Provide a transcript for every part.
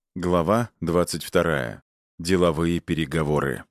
Глава 22. Деловые переговоры.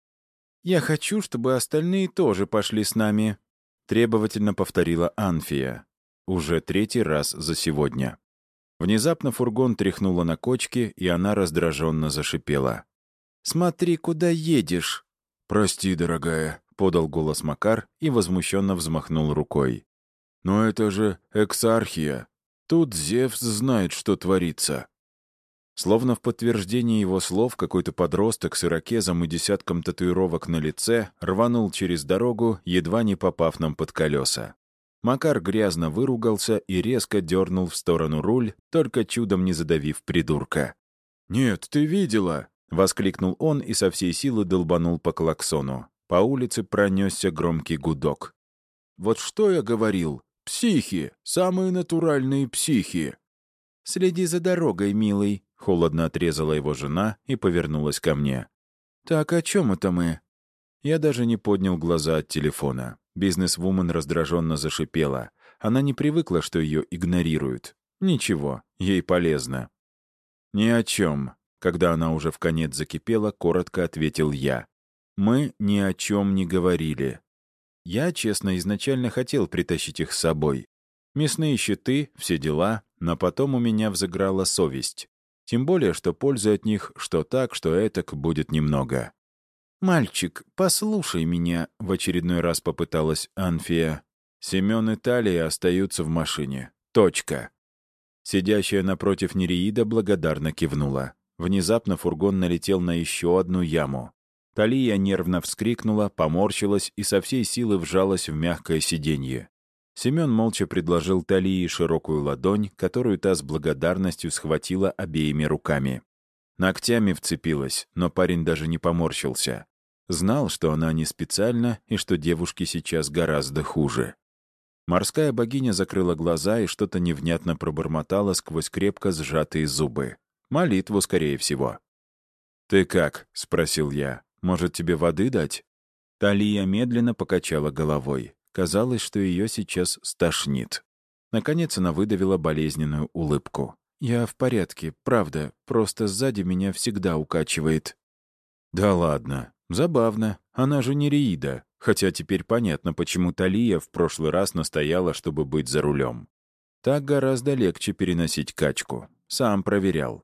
«Я хочу, чтобы остальные тоже пошли с нами», — требовательно повторила Анфия. Уже третий раз за сегодня. Внезапно фургон тряхнуло на кочке, и она раздраженно зашипела. «Смотри, куда едешь!» «Прости, дорогая», — подал голос Макар и возмущенно взмахнул рукой. «Но это же эксархия. Тут Зевс знает, что творится». Словно в подтверждение его слов, какой-то подросток с ирокезом и десятком татуировок на лице рванул через дорогу, едва не попав нам под колеса. Макар грязно выругался и резко дернул в сторону руль, только чудом не задавив придурка. «Нет, ты видела!» — воскликнул он и со всей силы долбанул по клаксону. По улице пронесся громкий гудок. «Вот что я говорил? Психи! Самые натуральные психи!» «Следи за дорогой, милый», — холодно отрезала его жена и повернулась ко мне. «Так, о чем это мы?» Я даже не поднял глаза от телефона. Бизнес-вумен раздраженно зашипела. Она не привыкла, что ее игнорируют. Ничего, ей полезно. «Ни о чем», — когда она уже вконец закипела, коротко ответил я. «Мы ни о чем не говорили». Я, честно, изначально хотел притащить их с собой. Мясные щиты, все дела, но потом у меня взыграла совесть. Тем более, что пользы от них что так, что этак будет немного. «Мальчик, послушай меня», — в очередной раз попыталась Анфия. «Семен и Талия остаются в машине. Точка». Сидящая напротив Нереида благодарно кивнула. Внезапно фургон налетел на еще одну яму. Талия нервно вскрикнула, поморщилась и со всей силы вжалась в мягкое сиденье. Семен молча предложил Талии широкую ладонь, которую та с благодарностью схватила обеими руками. Ногтями вцепилась, но парень даже не поморщился. Знал, что она не специально и что девушке сейчас гораздо хуже. Морская богиня закрыла глаза и что-то невнятно пробормотала сквозь крепко сжатые зубы. Молитву, скорее всего. «Ты как?» — спросил я. «Может, тебе воды дать?» Талия медленно покачала головой. Казалось, что ее сейчас стошнит. Наконец она выдавила болезненную улыбку. «Я в порядке, правда, просто сзади меня всегда укачивает». «Да ладно, забавно, она же не Нереида, хотя теперь понятно, почему Талия в прошлый раз настояла, чтобы быть за рулем. Так гораздо легче переносить качку. Сам проверял».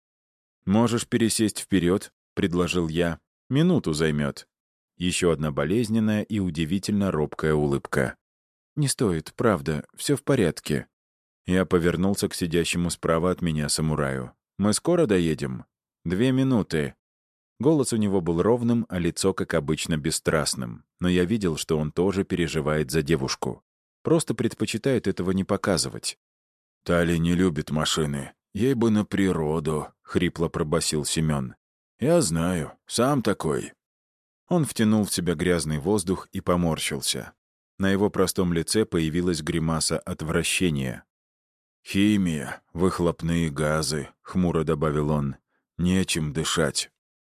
«Можешь пересесть вперед», — предложил я. «Минуту займет». Еще одна болезненная и удивительно робкая улыбка. «Не стоит, правда, все в порядке». Я повернулся к сидящему справа от меня самураю. «Мы скоро доедем?» «2 минуты». Голос у него был ровным, а лицо, как обычно, бесстрастным. Но я видел, что он тоже переживает за девушку. Просто предпочитает этого не показывать. «Тали не любит машины. Ей бы на природу», — хрипло пробасил Семен. «Я знаю, сам такой». Он втянул в себя грязный воздух и поморщился. На его простом лице появилась гримаса отвращения. «Химия, выхлопные газы», — хмуро добавил он. «Нечем дышать».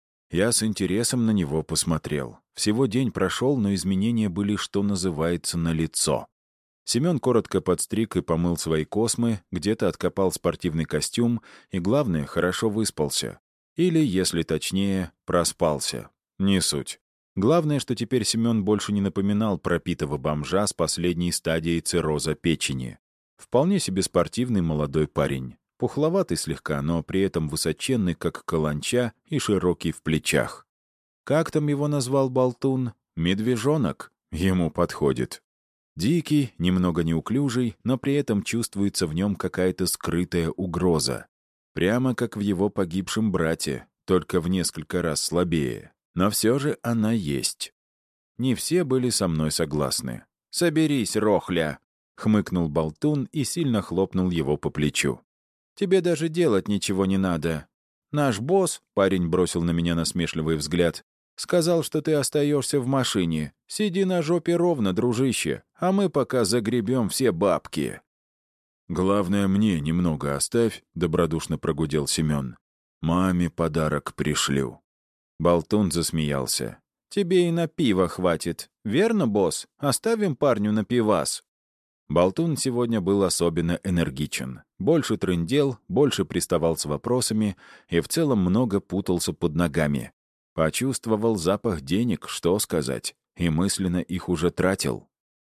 Я с интересом на него посмотрел. Всего день прошел, но изменения были, что называется, налицо. Семен коротко подстриг и помыл свои космы, где-то откопал спортивный костюм и, главное, хорошо выспался. Или, если точнее, проспался. Не суть. Главное, что теперь Семен больше не напоминал пропитого бомжа с последней стадией цирроза печени. Вполне себе спортивный молодой парень. Пухловатый слегка, но при этом высоченный, как каланча, и широкий в плечах. Как там его назвал болтун? Медвежонок? Ему подходит. Дикий, немного неуклюжий, но при этом чувствуется в нем какая-то скрытая угроза. Прямо как в его погибшем брате, только в несколько раз слабее. Но все же она есть. Не все были со мной согласны. «Соберись, рохля!» — хмыкнул болтун и сильно хлопнул его по плечу. «Тебе даже делать ничего не надо. Наш босс, — парень бросил на меня насмешливый взгляд, — сказал, что ты остаешься в машине. Сиди на жопе ровно, дружище, а мы пока загребем все бабки». «Главное, мне немного оставь», — добродушно прогудел Семен. «Маме подарок пришлю». Болтун засмеялся. «Тебе и на пиво хватит. Верно, босс? Оставим парню на пивас». Болтун сегодня был особенно энергичен. больше трындел, больше приставал с вопросами и в целом много путался под ногами. Почувствовал запах денег, что сказать, и мысленно их уже тратил.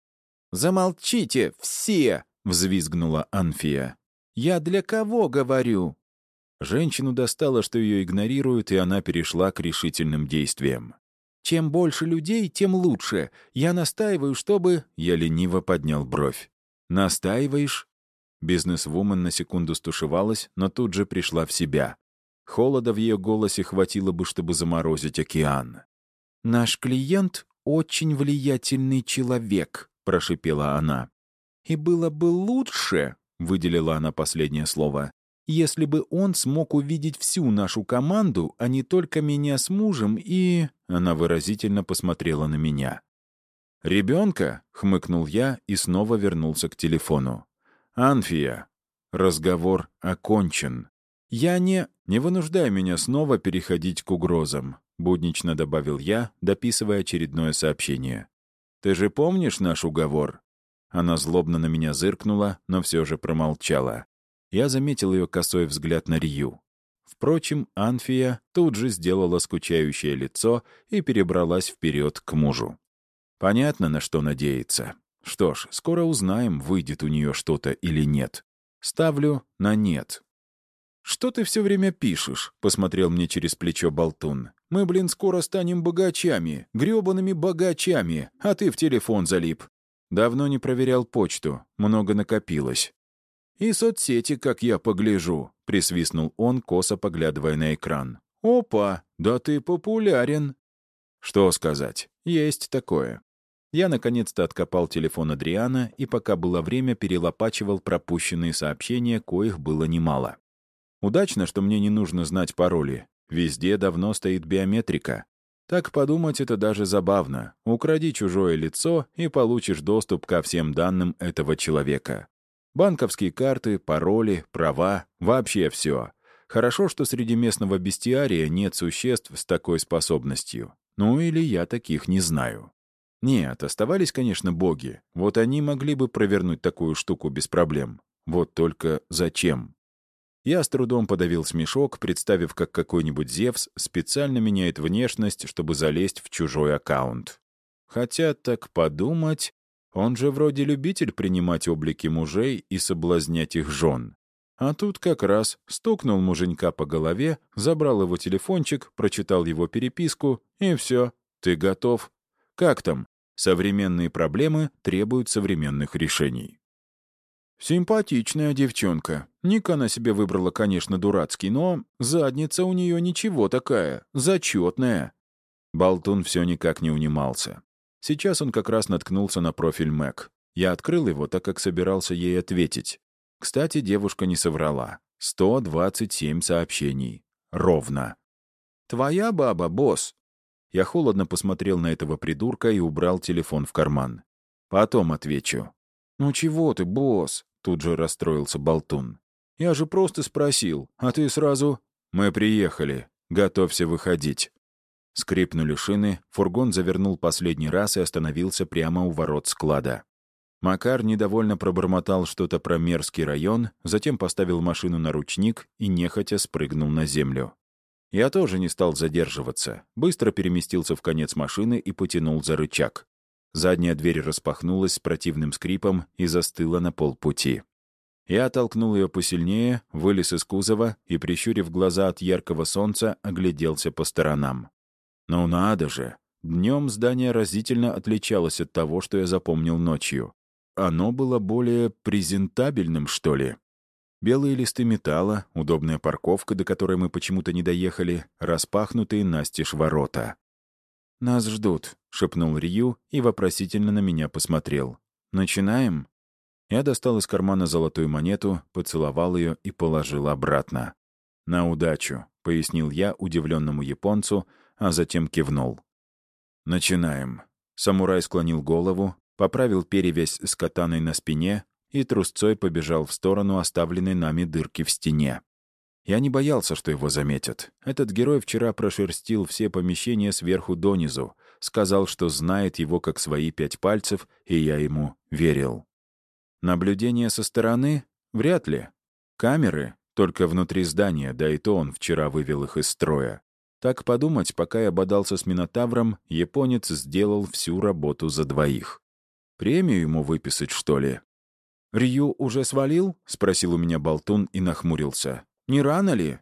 «Замолчите, все!» — взвизгнула Анфия. «Я для кого говорю?» Женщину достало, что ее игнорируют, и она перешла к решительным действиям. «Чем больше людей, тем лучше. Я настаиваю, чтобы...» Я лениво поднял бровь. «Настаиваешь?» Бизнесвумен на секунду стушевалась, но тут же пришла в себя. Холода в ее голосе хватило бы, чтобы заморозить океан. «Наш клиент — очень влиятельный человек», — прошипела она. «И было бы лучше», — выделила она последнее слово, «если бы он смог увидеть всю нашу команду, а не только меня с мужем и...» Она выразительно посмотрела на меня. «Ребенка?» — хмыкнул я и снова вернулся к телефону. «Анфия, разговор окончен. Я не вынуждай меня снова переходить к угрозам», — буднично добавил я, дописывая очередное сообщение. «Ты же помнишь наш уговор?» Она злобно на меня зыркнула, но все же промолчала. Я заметил ее косой взгляд на Рию. Впрочем, Анфия тут же сделала скучающее лицо и перебралась вперед к мужу. Понятно, на что надеяться. Что ж, скоро узнаем, выйдет у нее что-то или нет. Ставлю на «нет». «Что ты все время пишешь?» — посмотрел мне через плечо болтун. «Мы, блин, скоро станем богачами, гребаными богачами, а ты в телефон залип. Давно не проверял почту, много накопилось». «И соцсети, как я погляжу», — присвистнул он, косо поглядывая на экран. «Опа, да ты популярен». Что сказать, есть такое. Я наконец-то откопал телефон Адриана и, пока было время, перелопачивал пропущенные сообщения, коих было немало. Удачно, что мне не нужно знать пароли. Везде давно стоит биометрика. Так подумать, это даже забавно. Укради чужое лицо и получишь доступ ко всем данным этого человека. Банковские карты, пароли, права, вообще все. Хорошо, что среди местного бестиария нет существ с такой способностью. Ну или я таких не знаю. Нет, оставались, конечно, боги. Вот они могли бы провернуть такую штуку без проблем. Вот только зачем? Я с трудом подавил смешок, представив, как какой-нибудь Зевс специально меняет внешность, чтобы залезть в чужой аккаунт. Хотя, так подумать, он же вроде любитель принимать облики мужей и соблазнять их жен. А тут как раз стукнул муженька по голове, забрал его телефончик, прочитал его переписку, и все, ты готов. Как там? Современные проблемы требуют современных решений. Симпатичная девчонка. Ник она себе выбрала, конечно, дурацкий, но задница у нее ничего такая, зачетная. Болтун все никак не унимался. Сейчас он как раз наткнулся на профиль Мэг. Я открыл его, так как собирался ей ответить. Кстати, девушка не соврала. 127 сообщений. Ровно. «Твоя баба, босс?» Я холодно посмотрел на этого придурка и убрал телефон в карман. «Потом отвечу». «Ну чего ты, босс?» — тут же расстроился болтун. «Я же просто спросил, а ты сразу...» «Мы приехали. Готовься выходить». Скрипнули шины, фургон завернул последний раз и остановился прямо у ворот склада. Макар недовольно пробормотал что-то про мерзкий район, затем поставил машину на ручник и нехотя спрыгнул на землю. Я тоже не стал задерживаться, быстро переместился в конец машины и потянул за рычаг. Задняя дверь распахнулась с противным скрипом и застыла на полпути. Я оттолкнул ее посильнее, вылез из кузова и, прищурив глаза от яркого солнца, огляделся по сторонам. Ну надо же! Днем здание разительно отличалось от того, что я запомнил ночью. Оно было более презентабельным, что ли. Белые листы металла, удобная парковка, до которой мы почему-то не доехали, распахнутые настежь ворота. «Нас ждут», — шепнул Рью и вопросительно на меня посмотрел. «Начинаем?» Я достал из кармана золотую монету, поцеловал ее и положил обратно. «На удачу», — пояснил я удивленному японцу, а затем кивнул. «Начинаем». Самурай склонил голову, поправил перевязь с катаной на спине и трусцой побежал в сторону оставленной нами дырки в стене. Я не боялся, что его заметят. Этот герой вчера прошерстил все помещения сверху донизу, сказал, что знает его как свои 5 пальцев, и я ему верил. Наблюдение со стороны? Вряд ли. Камеры только внутри здания, да и то он вчера вывел их из строя. Так подумать, пока я бодался с Минотавром, японец сделал всю работу за двоих. Премию ему выписать, что ли? «Рью уже свалил?» — спросил у меня болтун и нахмурился. «Не рано ли?»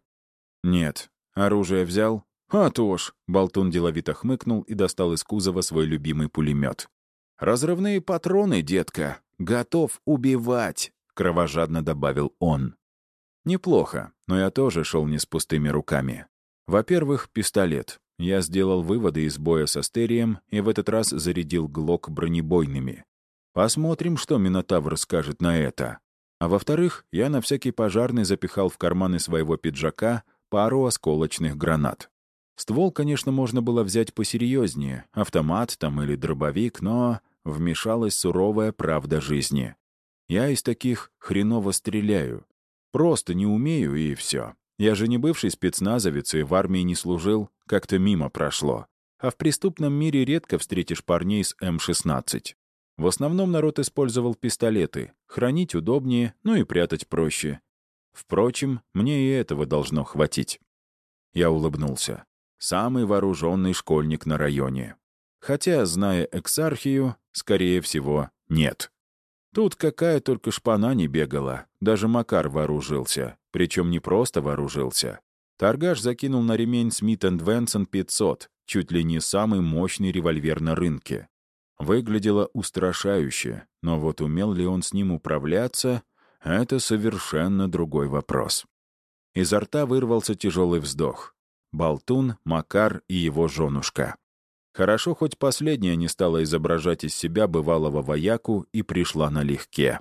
«Нет. Оружие взял?» «А то ж!» — болтун деловито хмыкнул и достал из кузова свой любимый пулемет. «Разрывные патроны, детка! Готов убивать!» — кровожадно добавил он. Неплохо, но я тоже шел не с пустыми руками. Во-первых, пистолет. Я сделал выводы из боя с Астерием и в этот раз зарядил ГЛОК бронебойными. Посмотрим, что Минотавр скажет на это. А во-вторых, я на всякий пожарный запихал в карманы своего пиджака пару осколочных гранат. Ствол, конечно, можно было взять посерьезнее, автомат там или дробовик, но вмешалась суровая правда жизни. Я из таких хреново стреляю. Просто не умею, и все. Я же не бывший спецназовец и в армии не служил, как-то мимо прошло. А в преступном мире редко встретишь парней с М-16. В основном народ использовал пистолеты. Хранить удобнее, ну и прятать проще. Впрочем, мне и этого должно хватить. Я улыбнулся. Самый вооруженный школьник на районе. Хотя, зная Эксархию, скорее всего, нет. Тут какая только шпана не бегала. Даже Макар вооружился. Причем не просто вооружился. Торгаш закинул на ремень Смит энд Вессон 500, чуть ли не самый мощный револьвер на рынке. Выглядело устрашающе, но вот умел ли он с ним управляться — это совершенно другой вопрос. Изо рта вырвался тяжелый вздох. Болтун, Макар и его женушка. Хорошо, хоть последняя не стала изображать из себя бывалого вояку и пришла налегке.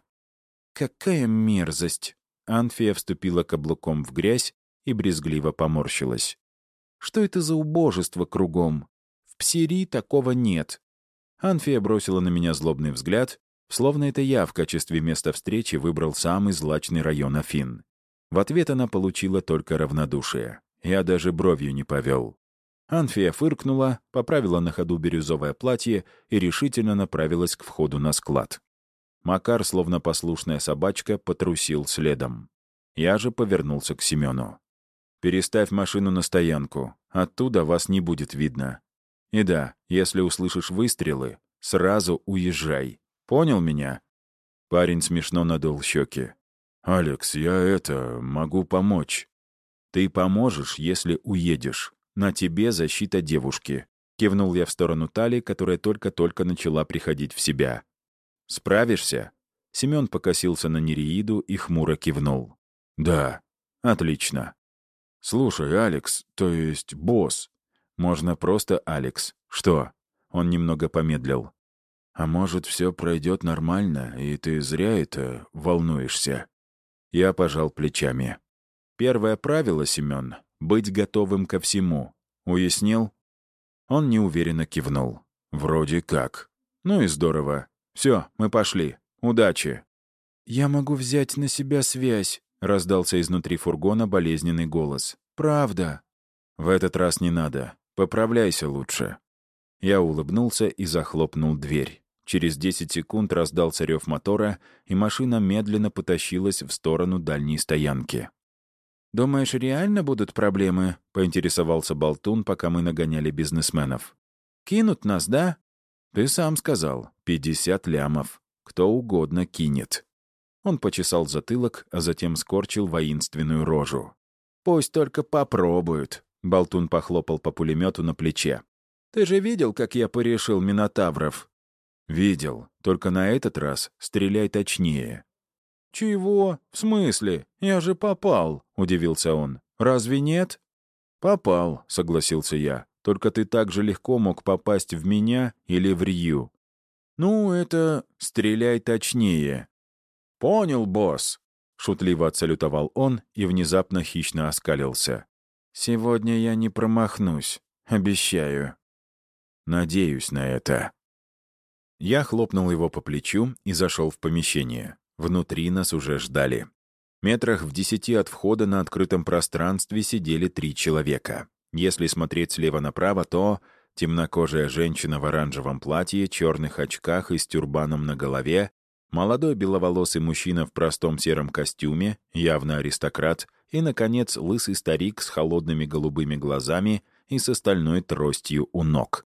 «Какая мерзость!» Анфия вступила каблуком в грязь и брезгливо поморщилась. «Что это за убожество кругом? В Псири такого нет». Анфия бросила на меня злобный взгляд, словно это я в качестве места встречи выбрал самый злачный район Афин. В ответ она получила только равнодушие. Я даже бровью не повел. Анфия фыркнула, поправила на ходу бирюзовое платье и решительно направилась к входу на склад. Макар, словно послушная собачка, потрусил следом. Я же повернулся к Семену. «Переставь машину на стоянку. Оттуда вас не будет видно. И да, если услышишь выстрелы, сразу уезжай. Понял меня?» Парень смешно надул щеки. «Алекс, я могу помочь». «Ты поможешь, если уедешь. На тебе защита девушки». Кивнул я в сторону Тали, которая только-только начала приходить в себя. «Справишься?» Семен покосился на Нереиду и хмуро кивнул. «Да, отлично». «Слушай, Алекс, то есть босс. Можно просто Алекс. Что?» Он немного помедлил. «А может, все пройдет нормально, и ты зря волнуешься?» Я пожал плечами. «Первое правило, Семен — быть готовым ко всему. Уяснил?» Он неуверенно кивнул. «Вроде как. Ну и здорово. Все, мы пошли. Удачи!» «Я могу взять на себя связь», — раздался изнутри фургона болезненный голос. «Правда». «В этот раз не надо. Поправляйся лучше». Я улыбнулся и захлопнул дверь. Через 10 секунд раздался рев мотора, и машина медленно потащилась в сторону дальней стоянки. «Думаешь, реально будут проблемы?» — поинтересовался Болтун, пока мы нагоняли бизнесменов. «Кинут нас, да?» «Ты сам сказал. 50 лямов. Кто угодно кинет». Он почесал затылок, а затем скорчил воинственную рожу. «Пусть только попробуют», — Болтун похлопал по пулемету на плече. «Ты же видел, как я порешил минотавров?» «Видел. Только на этот раз стреляй точнее». «Чего? В смысле? Я же попал», — удивился он. «Разве нет?» «Попал», — согласился я. «Только ты так же легко мог попасть в меня или в Рью». «Ну, это... стреляй точнее». «Понял, босс», — шутливо отсалютовал он и внезапно хищно оскалился. «Сегодня я не промахнусь, обещаю». «Надеюсь на это». Я хлопнул его по плечу и зашел в помещение. Внутри нас уже ждали. Метрах в 10 от входа на открытом пространстве сидели 3 человека. Если смотреть слева направо, то темнокожая женщина в оранжевом платье, черных очках и с тюрбаном на голове, Молодой беловолосый мужчина в простом сером костюме, явно аристократ, и, наконец, лысый старик с холодными голубыми глазами и с остальной тростью у ног.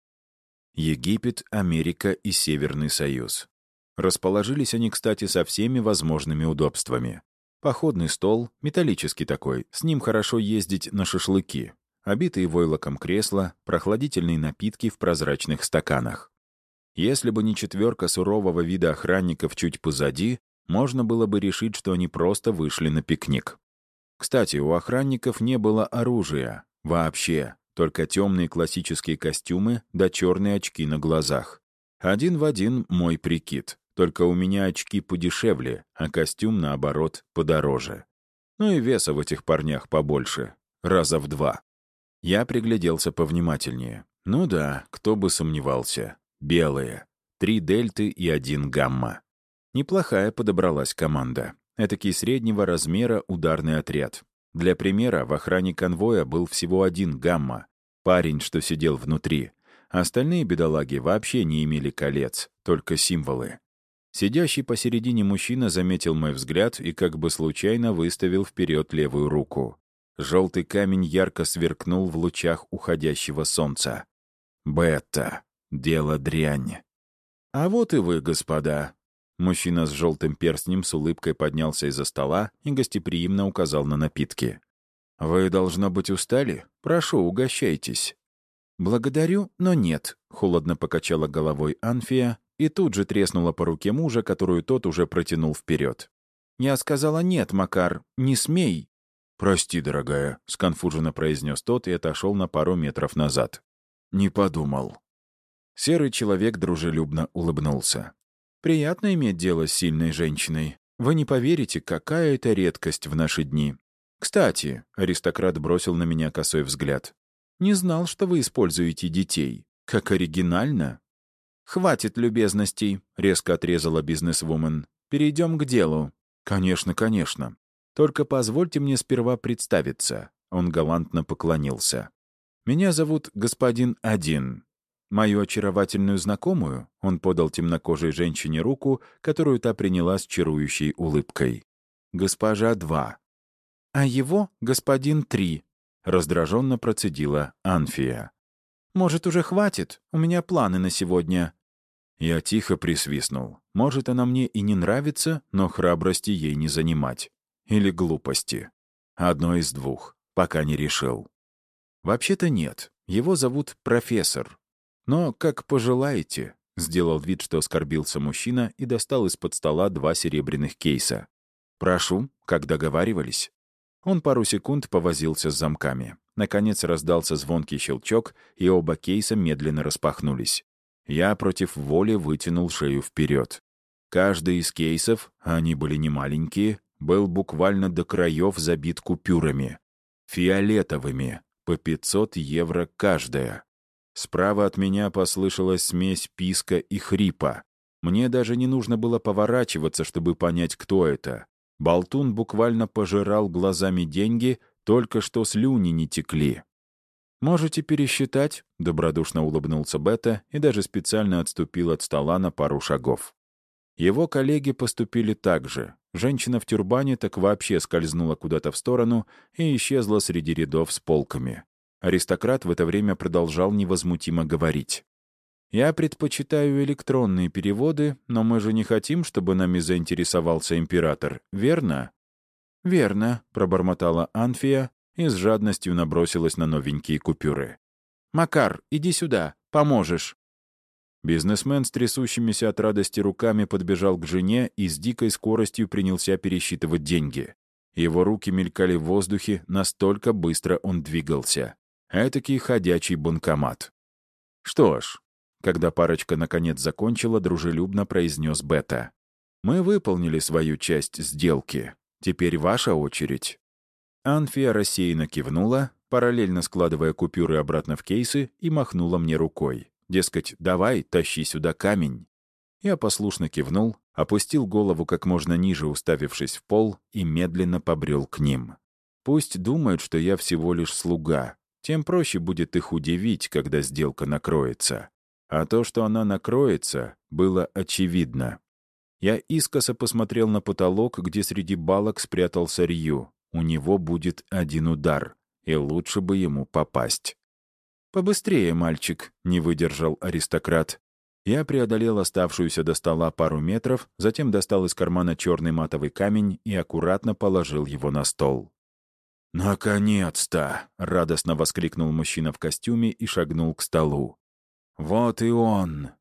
Египет, Америка и Северный Союз. Расположились они, кстати, со всеми возможными удобствами. Походный стол, металлический такой, с ним хорошо ездить на шашлыки. Обитые войлоком кресла, прохладительные напитки в прозрачных стаканах. Если бы не четверка сурового вида охранников чуть позади, можно было бы решить, что они просто вышли на пикник. Кстати, у охранников не было оружия. Вообще. Только темные классические костюмы да черные очки на глазах. Один в один мой прикид. Только у меня очки подешевле, а костюм, наоборот, подороже. Ну и веса в этих парнях побольше. Раза в 2. Я пригляделся повнимательнее. Ну да, кто бы сомневался. Белые. 3 дельты и 1 гамма. Неплохая подобралась команда. Этакий среднего размера ударный отряд. Для примера, в охране конвоя был всего 1 гамма. Парень, что сидел внутри. Остальные бедолаги вообще не имели колец, только символы. Сидящий посередине мужчина заметил мой взгляд и как бы случайно выставил вперед левую руку. Желтый камень ярко сверкнул в лучах уходящего солнца. «Бета. Дело дрянь». «А вот и вы, господа». Мужчина с желтым перстнем с улыбкой поднялся из-за стола и гостеприимно указал на напитки. «Вы, должно быть, устали? Прошу, угощайтесь». «Благодарю, но нет», — холодно покачала головой Анфия и тут же треснула по руке мужа, которую тот уже протянул вперед. «Я сказала нет, Макар, не смей». «Прости, дорогая», — сконфуженно произнес тот и отошел на пару метров назад. «Не подумал». Серый человек дружелюбно улыбнулся. «Приятно иметь дело с сильной женщиной. Вы не поверите, какая это редкость в наши дни. Кстати», — аристократ бросил на меня косой взгляд, «не знал, что вы используете детей. Как оригинально». «Хватит любезностей», — резко отрезала бизнесвумен. «Перейдем к делу». «Конечно, конечно. Только позвольте мне сперва представиться». Он галантно поклонился. «Меня зовут господин Один. Мою очаровательную знакомую», — он подал темнокожей женщине руку, которую та приняла с чарующей улыбкой. «Госпожа 2. «А его господин 3», — раздраженно процедила Анфия. «Может, уже хватит? У меня планы на сегодня». Я тихо присвистнул. Может, она мне и не нравится, но храбрости ей не занимать. Или глупости. Одно из двух. Пока не решил. Вообще-то нет. Его зовут профессор. Но как пожелаете. Сделал вид, что оскорбился мужчина и достал из-под стола 2 серебряных кейса. «Прошу, как договаривались». Он пару секунд повозился с замками. Наконец раздался звонкий щелчок, и оба кейса медленно распахнулись. Я против воли вытянул шею вперед. Каждый из кейсов, а они были немаленькие, был буквально до краев забит купюрами. Фиолетовыми, по 500 евро каждая. Справа от меня послышалась смесь писка и хрипа. Мне даже не нужно было поворачиваться, чтобы понять, кто это. Болтун буквально пожирал глазами деньги, только что слюни не текли. «Можете пересчитать?» — добродушно улыбнулся Бета и даже специально отступил от стола на пару шагов. Его коллеги поступили так же. Женщина в тюрбане так вообще скользнула куда-то в сторону и исчезла среди рядов с полками. Аристократ в это время продолжал невозмутимо говорить. «Я предпочитаю электронные переводы, но мы же не хотим, чтобы нами заинтересовался император, верно?» «Верно», — пробормотала Анфия и с жадностью набросилась на новенькие купюры. «Макар, иди сюда, поможешь». Бизнесмен с трясущимися от радости руками подбежал к жене и с дикой скоростью принялся пересчитывать деньги. Его руки мелькали в воздухе, настолько быстро он двигался. Этакий ходячий банкомат. «Что ж», когда парочка наконец закончила, дружелюбно произнес Бета. «Мы выполнили свою часть сделки. Теперь ваша очередь». Анфия рассеянно кивнула, параллельно складывая купюры обратно в кейсы, и махнула мне рукой. Дескать, давай, тащи сюда камень. Я послушно кивнул, опустил голову как можно ниже, уставившись в пол, и медленно побрел к ним. Пусть думают, что я всего лишь слуга. Тем проще будет их удивить, когда сделка накроется. А то, что она накроется, было очевидно. Я искоса посмотрел на потолок, где среди балок спрятался Рью. У него будет один удар, и лучше бы ему попасть. «Побыстрее, мальчик», — не выдержал аристократ. Я преодолел оставшуюся до стола пару метров, затем достал из кармана черный матовый камень и аккуратно положил его на стол. «Наконец-то!» — радостно воскликнул мужчина в костюме и шагнул к столу. «Вот и он!»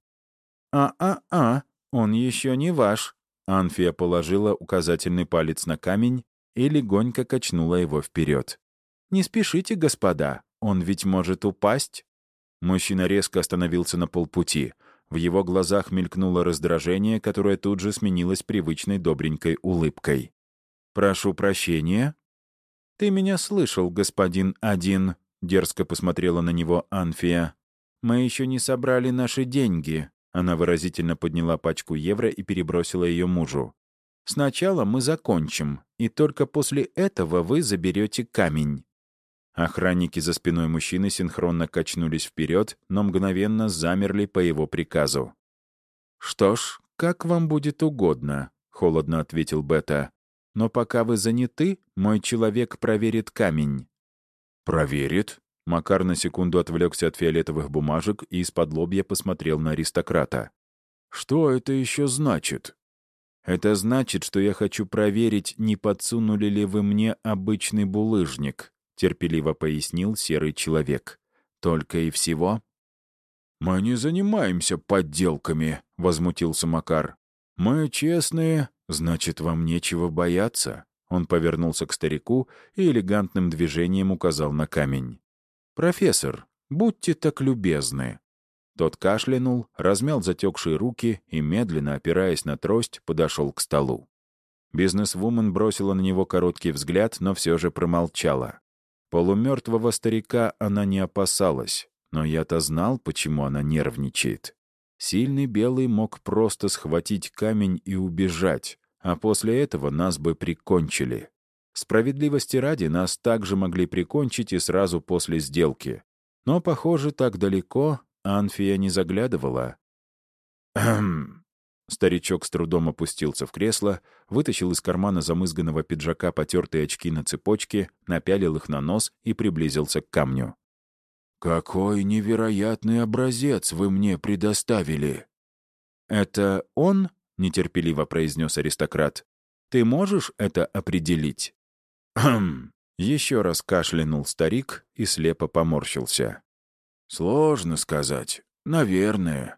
«А-а-а, он еще не ваш!» Анфия положила указательный палец на камень и легонько качнула его вперед. «Не спешите, господа, он ведь может упасть!» Мужчина резко остановился на полпути. В его глазах мелькнуло раздражение, которое тут же сменилось привычной добренькой улыбкой. «Прошу прощения». «Ты меня слышал, господин один», — дерзко посмотрела на него Анфия. «Мы еще не собрали наши деньги». Она выразительно подняла пачку евро и перебросила ее мужу. «Сначала мы закончим, и только после этого вы заберете камень». Охранники за спиной мужчины синхронно качнулись вперед, но мгновенно замерли по его приказу. «Что ж, как вам будет угодно», — холодно ответил Бета. «Но пока вы заняты, мой человек проверит камень». «Проверит?» Макар на секунду отвлекся от фиолетовых бумажек и из-под лобья посмотрел на аристократа. «Что это еще значит?» «Это значит, что я хочу проверить, не подсунули ли вы мне обычный булыжник», — терпеливо пояснил серый человек. «Только и всего?» «Мы не занимаемся подделками», — возмутился Макар. «Мы честные, значит, вам нечего бояться». Он повернулся к старику и элегантным движением указал на камень. «Профессор, будьте так любезны». Тот кашлянул, размял затекшие руки и, медленно опираясь на трость, подошел к столу. Бизнесвумен бросила на него короткий взгляд, но все же промолчала. Полумертвого старика она не опасалась, но я-то знал, почему она нервничает. Сильный белый мог просто схватить камень и убежать, а после этого нас бы прикончили. Справедливости ради, нас также могли прикончить и сразу после сделки. Но, похоже, так далеко Анфия не заглядывала. «Ахм». Старичок с трудом опустился в кресло, вытащил из кармана замызганного пиджака потертые очки на цепочке, напялил их на нос и приблизился к камню. «Какой невероятный образец вы мне предоставили!» «Это он?» — нетерпеливо произнес аристократ. «Ты можешь это определить?» «Хм!» — еще раз кашлянул старик и слепо поморщился. «Сложно сказать. Наверное».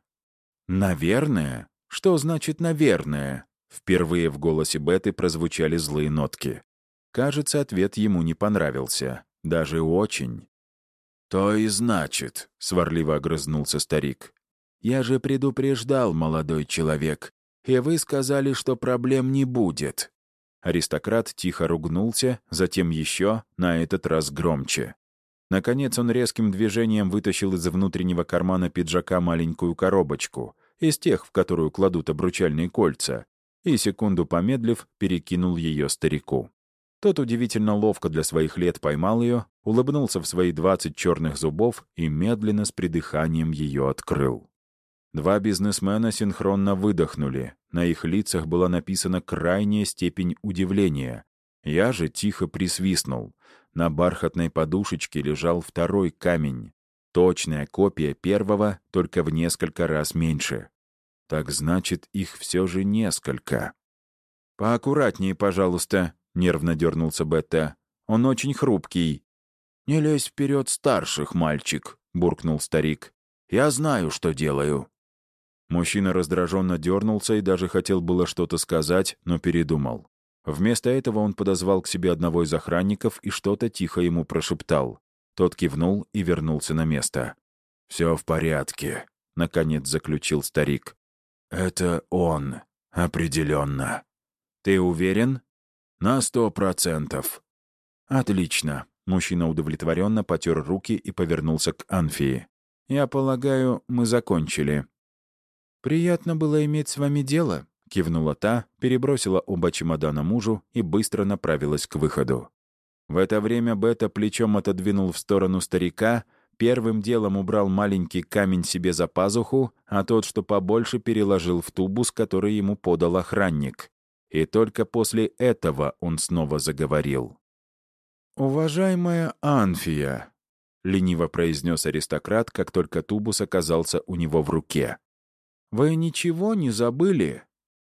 «Наверное? Что значит «наверное»?» Впервые в голосе Беты прозвучали злые нотки. Кажется, ответ ему не понравился. Даже очень. «То и значит», — сварливо огрызнулся старик. «Я же предупреждал, молодой человек, и вы сказали, что проблем не будет». Аристократ тихо ругнулся, затем еще, на этот раз громче. Наконец он резким движением вытащил из внутреннего кармана пиджака маленькую коробочку, из тех, в которую кладут обручальные кольца, и, секунду помедлив, перекинул ее старику. Тот удивительно ловко для своих лет поймал ее, улыбнулся в свои 20 черных зубов и медленно с придыханием ее открыл. Два бизнесмена синхронно выдохнули. На их лицах была написана крайняя степень удивления. Я же тихо присвистнул. На бархатной подушечке лежал второй камень. Точная копия первого, только в несколько раз меньше. Так значит, их все же несколько. «Поаккуратнее, пожалуйста», — нервно дернулся Бетта. «Он очень хрупкий». «Не лезь вперед старших, мальчик», — буркнул старик. «Я знаю, что делаю». Мужчина раздраженно дернулся и даже хотел было что-то сказать, но передумал. Вместо этого он подозвал к себе одного из охранников и что-то тихо ему прошептал. Тот кивнул и вернулся на место. «Все в порядке», — наконец заключил старик. «Это он, определенно». «Ты уверен?» «На 100%. «Отлично». Мужчина удовлетворенно потер руки и повернулся к Анфии. «Я полагаю, мы закончили». «Приятно было иметь с вами дело», — кивнула та, перебросила оба чемодана мужу и быстро направилась к выходу. В это время Бета плечом отодвинул в сторону старика, первым делом убрал маленький камень себе за пазуху, а тот, что побольше, переложил в тубус, который ему подал охранник. И только после этого он снова заговорил. «Уважаемая Анфия», — лениво произнес аристократ, как только тубус оказался у него в руке. «Вы ничего не забыли?»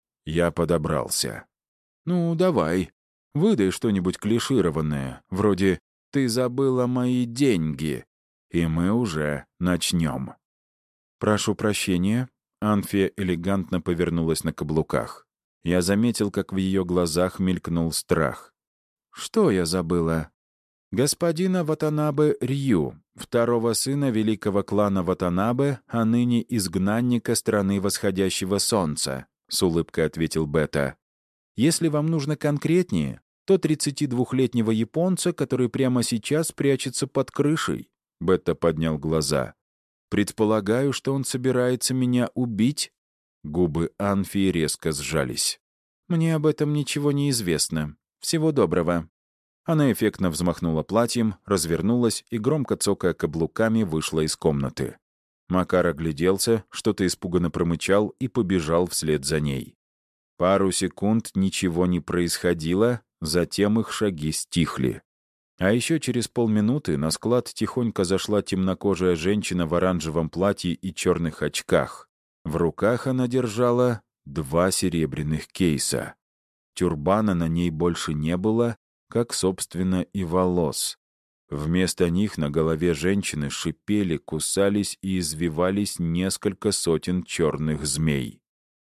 Я подобрался. «Ну, давай, выдай что-нибудь клишированное, вроде «ты забыла мои деньги», и мы уже начнем». «Прошу прощения», — Анфия элегантно повернулась на каблуках. Я заметил, как в ее глазах мелькнул страх. «Что я забыла?» «Господина Ватанабе Рью, второго сына великого клана Ватанабе, а ныне изгнанника страны восходящего солнца», — с улыбкой ответил Бета. «Если вам нужно конкретнее, то 32-летнего японца, который прямо сейчас прячется под крышей». Бета поднял глаза. «Предполагаю, что он собирается меня убить?» Губы Анфии резко сжались. «Мне об этом ничего не известно. Всего доброго». Она эффектно взмахнула платьем, развернулась и, громко цокая каблуками, вышла из комнаты. Макар огляделся, что-то испуганно промычал и побежал вслед за ней. Пару секунд ничего не происходило, затем их шаги стихли. А еще через полминуты на склад тихонько зашла темнокожая женщина в оранжевом платье и черных очках. В руках она держала 2 серебряных кейса. Тюрбана на ней больше не было, как, собственно, и волос. Вместо них на голове женщины шипели, кусались и извивались несколько сотен черных змей.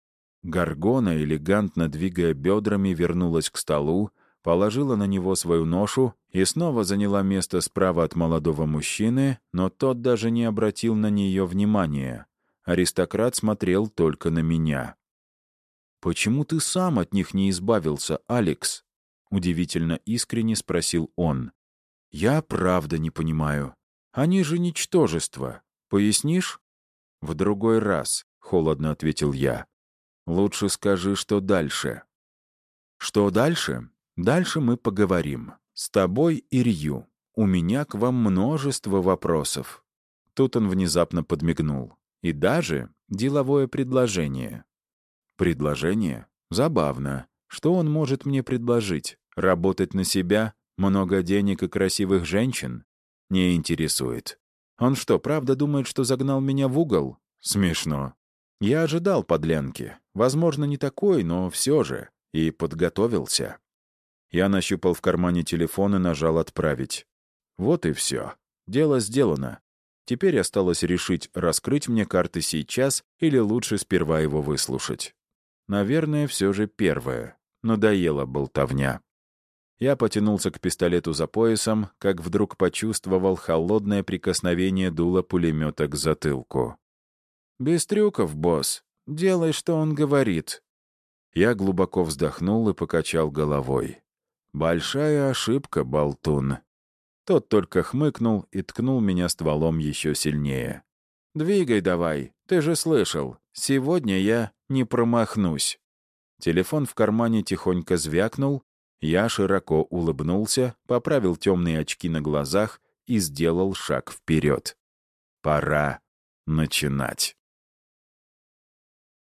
Горгона, элегантно двигая бедрами, вернулась к столу, положила на него свою ношу и снова заняла место справа от молодого мужчины, но тот даже не обратил на нее внимания. Аристократ смотрел только на меня. «Почему ты сам от них не избавился, Алекс?» — удивительно искренне спросил он. «Я правда не понимаю. Они же ничтожество. Пояснишь?» «В другой раз», — холодно ответил я. «Лучше скажи, что дальше». «Что дальше? Дальше мы поговорим. С тобой и Рью. У меня к вам множество вопросов». Тут он внезапно подмигнул. «И даже деловое предложение». «Предложение? Забавно. Что он может мне предложить? Работать на себя? Много денег и красивых женщин? Не интересует. Он что, правда думает, что загнал меня в угол? Смешно. Я ожидал подлянки. Возможно, не такой, но все же. И подготовился». Я нащупал в кармане телефон и нажал «Отправить». Вот и все. Дело сделано. Теперь осталось решить, раскрыть мне карты сейчас или лучше сперва его выслушать. Наверное, все же первое. Надоела болтовня. Я потянулся к пистолету за поясом, как вдруг почувствовал холодное прикосновение дула пулемета к затылку. «Без трюков, босс. Делай, что он говорит». Я глубоко вздохнул и покачал головой. «Большая ошибка, болтун». Тот только хмыкнул и ткнул меня стволом еще сильнее. «Двигай давай, ты же слышал. Сегодня я не промахнусь». Телефон в кармане тихонько звякнул, я широко улыбнулся, поправил темные очки на глазах и сделал шаг вперед. Пора начинать.